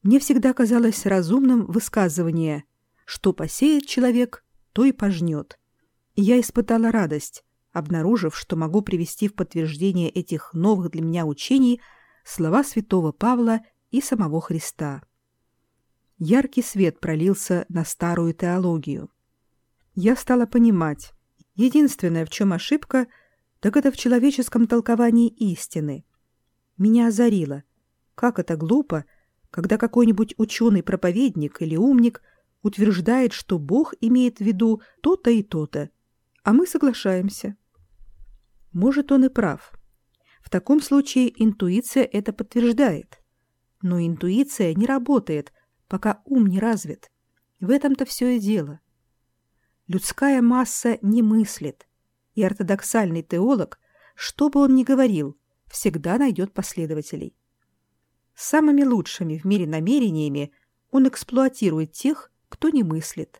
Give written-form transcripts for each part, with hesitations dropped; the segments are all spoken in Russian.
Мне всегда казалось разумным высказывание «что посеет человек, то и пожнет». И я испытала радость, обнаружив, что могу привести в подтверждение этих новых для меня учений слова святого Павла и самого Христа. Яркий свет пролился на старую теологию. Я стала понимать, единственное, в чем ошибка, так это в человеческом толковании истины. Меня озарило, как это глупо, когда какой-нибудь ученый-проповедник или умник утверждает, что Бог имеет в виду то-то и то-то, а мы соглашаемся. Может, он и прав. В таком случае интуиция это подтверждает. Но интуиция не работает, пока ум не развит. В этом-то все и дело. Людская масса не мыслит, и ортодоксальный теолог, что бы он ни говорил, всегда найдет последователей. Самыми лучшими в мире намерениями он эксплуатирует тех, кто не мыслит.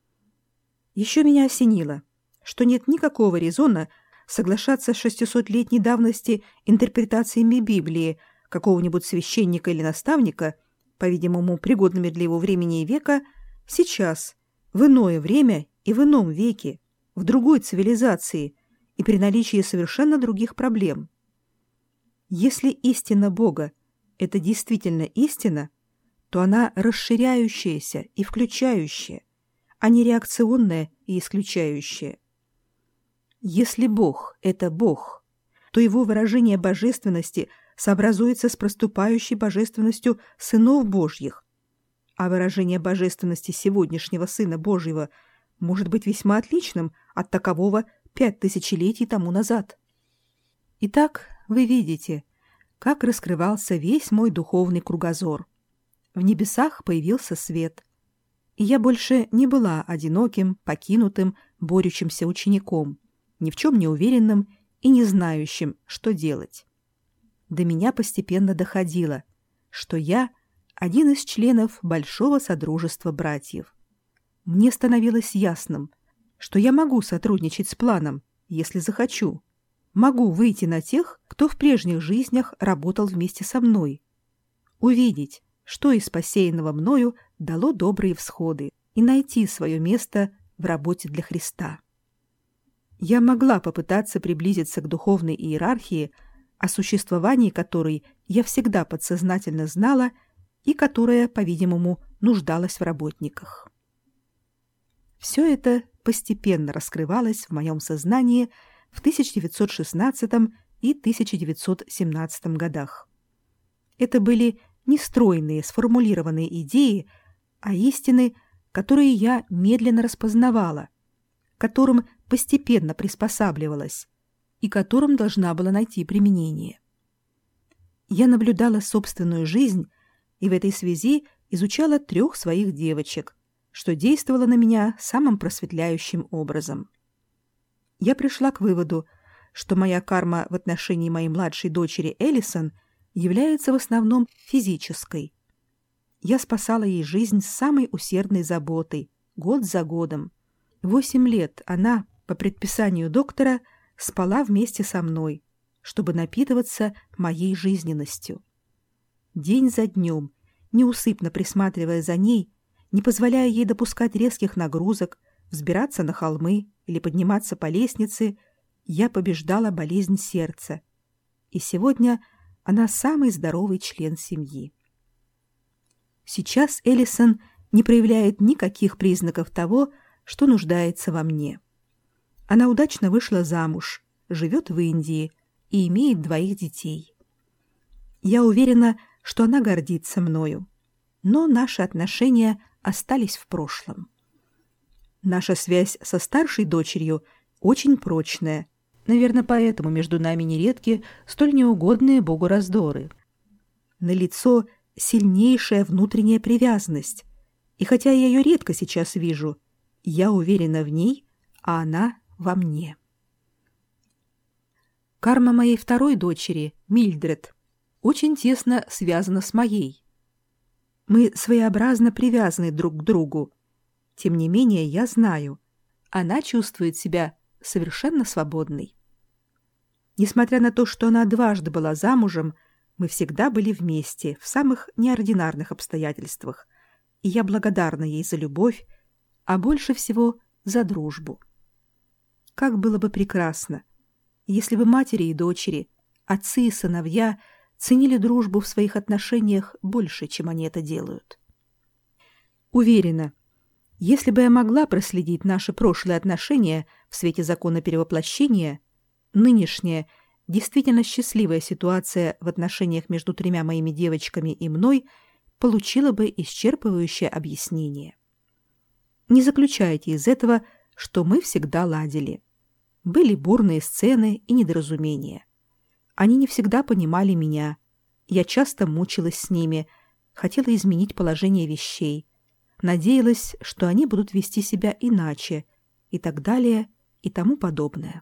Еще меня осенило, что нет никакого резона соглашаться с 600-летней давности интерпретациями Библии какого-нибудь священника или наставника, по-видимому, пригодными для его времени и века, сейчас, в иное время и в ином веке, в другой цивилизации и при наличии совершенно других проблем. Если истина Бога – это действительно истина, то она расширяющаяся и включающая, а не реакционная и исключающая. Если Бог – это Бог, то его выражение божественности сообразуется с проступающей божественностью сынов Божьих, а выражение божественности сегодняшнего Сына Божьего может быть весьма отличным от такового 5000 летий тому назад. Итак, вы видите, как раскрывался весь мой духовный кругозор. В небесах появился свет, и я больше не была одиноким, покинутым, борющимся учеником, ни в чем не уверенным и не знающим, что делать. До меня постепенно доходило, что я один из членов Большого Содружества Братьев. Мне становилось ясным, что я могу сотрудничать с планом, если захочу. Могу выйти на тех, кто в прежних жизнях работал вместе со мной. Увидеть, что из посеянного мною дало добрые всходы, и найти свое место в работе для Христа. Я могла попытаться приблизиться к духовной иерархии, о существовании которой я всегда подсознательно знала и которая, по-видимому, нуждалась в работниках. Все это постепенно раскрывалось в моем сознании в 1916 и 1917 годах. Это были не стройные, сформулированные идеи, а истины, которые я медленно распознавала, к которым постепенно приспосабливалась и которым должна была найти применение. Я наблюдала собственную жизнь и в этой связи изучала 3 своих девочек, что действовало на меня самым просветляющим образом. Я пришла к выводу, что моя карма в отношении моей младшей дочери Элисон является в основном физической. Я спасала ей жизнь с самой усердной заботой, год за годом. 8 лет она, по предписанию доктора, спала вместе со мной, чтобы напитываться моей жизненностью. День за днем, неусыпно присматривая за ней, не позволяя ей допускать резких нагрузок, взбираться на холмы или подниматься по лестнице, я побеждала болезнь сердца. И сегодня она самый здоровый член семьи. Сейчас Элисон не проявляет никаких признаков того, что нуждается во мне. Она удачно вышла замуж, живет в Индии и имеет 2 детей. Я уверена, что она гордится мною, но наши отношения остались в прошлом. Наша связь со старшей дочерью очень прочная. Наверное, поэтому между нами нередки столь неугодные Богу раздоры. Налицо сильнейшая внутренняя привязанность, и хотя я ее редко сейчас вижу, я уверена в ней, а она во мне. Карма моей второй дочери, Мильдред, очень тесно связана с моей. Мы своеобразно привязаны друг к другу. Тем не менее, я знаю, она чувствует себя совершенно свободной. Несмотря на то, что она дважды была замужем, Мы всегда были вместе в самых неординарных обстоятельствах, и я благодарна ей за любовь, а больше всего за дружбу. Как было бы прекрасно, если бы матери и дочери, отцы и сыновья ценили дружбу в своих отношениях больше, чем они это делают. Уверена, если бы я могла проследить наши прошлые отношения в свете закона перевоплощения, нынешняя, действительно счастливая ситуация в отношениях между тремя моими девочками и мной получила бы исчерпывающее объяснение. Не заключайте из этого, что мы всегда ладили. Были бурные сцены и недоразумения. Они не всегда понимали меня. Я часто мучилась с ними, хотела изменить положение вещей, надеялась, что они будут вести себя иначе, и так далее, и тому подобное.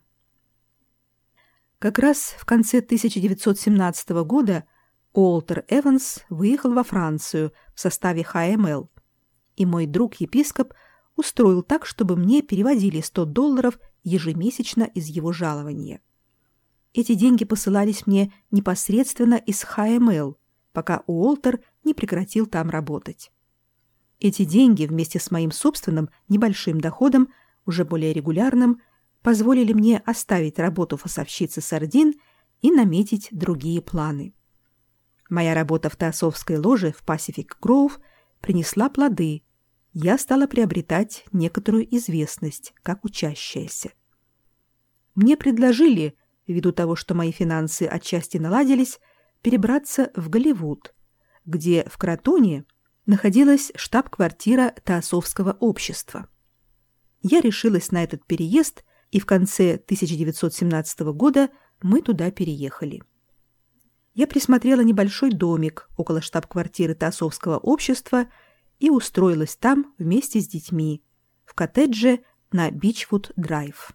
Как раз в конце 1917 года Уолтер Эванс выехал во Францию в составе ХМЛ, и мой друг-епископ устроил так, чтобы мне переводили $100 ежемесячно из его жалования. Эти деньги посылались мне непосредственно из ХМЛ, пока Уолтер не прекратил там работать. Эти деньги вместе с моим собственным небольшим доходом, уже более регулярным, позволили мне оставить работу фасовщицы сардин и наметить другие планы. Моя работа в теософской ложе в Pacific Grove принесла плоды. Я стала приобретать некоторую известность, как учащаяся. Мне предложили, ввиду того, что мои финансы отчасти наладились, перебраться в Голливуд, где в Кротоне находилась штаб-квартира теософского общества. Я решилась на этот переезд, и в конце 1917 года мы туда переехали. Я присмотрела небольшой домик около штаб-квартиры теософского общества и устроилась там вместе с детьми, в коттедже на Бичвуд-драйв.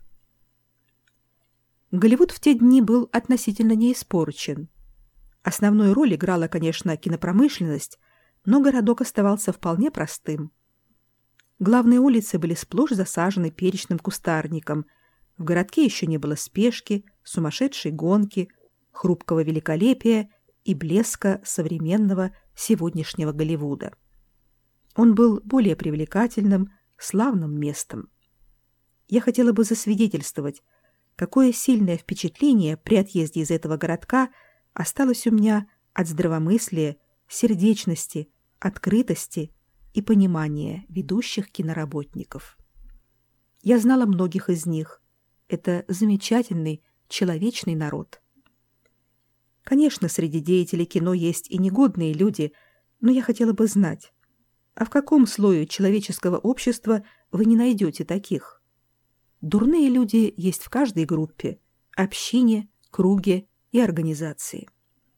Голливуд в те дни был относительно не испорчен. Основную роль играла, конечно, кинопромышленность, но городок оставался вполне простым. Главные улицы были сплошь засажены перечным кустарником. В городке еще не было спешки, сумасшедшей гонки, хрупкого великолепия и блеска современного сегодняшнего Голливуда. Он был более привлекательным, славным местом. Я хотела бы засвидетельствовать, какое сильное впечатление при отъезде из этого городка осталось у меня от здравомыслия, сердечности, открытости и понимания ведущих киноработников. Я знала многих из них. Это замечательный, человечный народ. Конечно, среди деятелей кино есть и негодные люди, но я хотела бы знать, а в каком слое человеческого общества вы не найдете таких? Дурные люди есть в каждой группе, общине, круге и организации.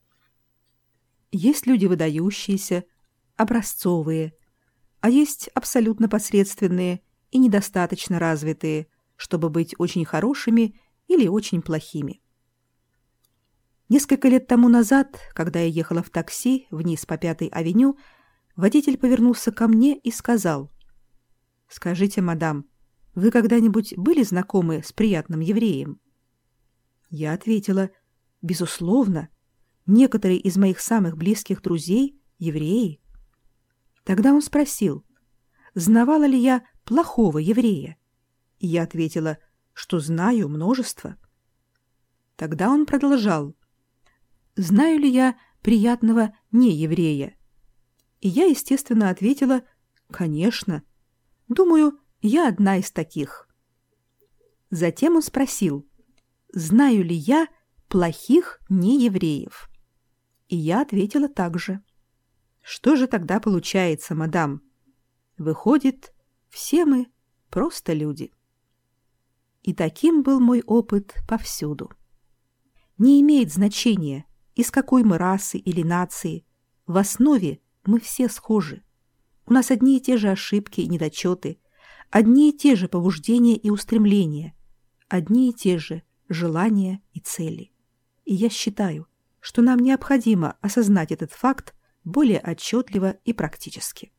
Есть люди выдающиеся, образцовые, а есть абсолютно посредственные и недостаточно развитые, чтобы быть очень хорошими или очень плохими. Несколько лет тому назад, когда я ехала в такси вниз по 5-й авеню, водитель повернулся ко мне и сказал: «Скажите, мадам, вы когда-нибудь были знакомы с приятным евреем?» Я ответила: «Безусловно, некоторые из моих самых близких друзей — евреи». Тогда он спросил, знавала ли я плохого еврея, и я ответила, что знаю множество. Тогда он продолжал: знаю ли я приятного нееврея? И я, естественно, ответила: конечно. Думаю, я одна из таких. Затем он спросил, знаю ли я плохих неевреев? И я ответила так же. Что же тогда получается, мадам? Выходит, все мы просто люди. И таким был мой опыт повсюду. Не имеет значения, из какой мы расы или нации, в основе мы все схожи. У нас одни и те же ошибки и недочеты, одни и те же побуждения и устремления, одни и те же желания и цели. И я считаю, что нам необходимо осознать этот факт более отчетливо и практически.